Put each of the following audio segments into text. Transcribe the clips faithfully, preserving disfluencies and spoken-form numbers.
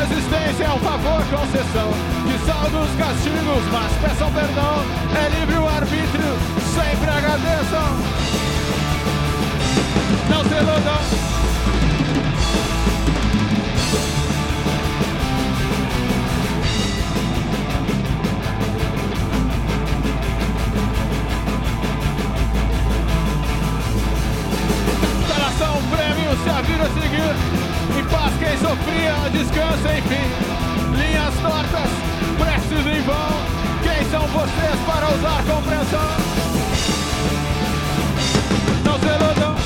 Resistência é um favor, concessão de saldo os castigos, mas peçam perdão. É livre o arbítrio, sempre agradeçam. Não se iludam. Instalação, prêmio, se a vida seguir. Em paz quem sofria, descansa enfim. Linhas tortas, preces em vão. Quem são vocês para usar compreensão? Não se iludam.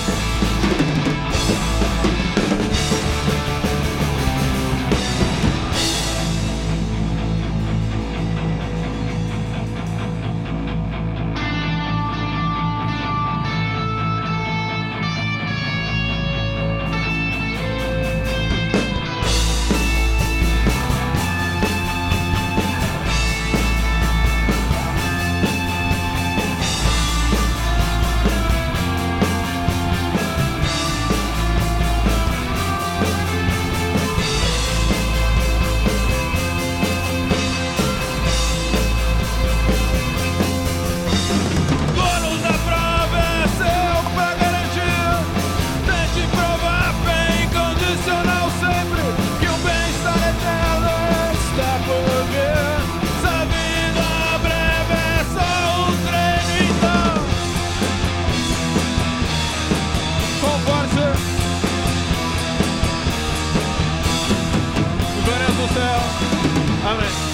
Amém.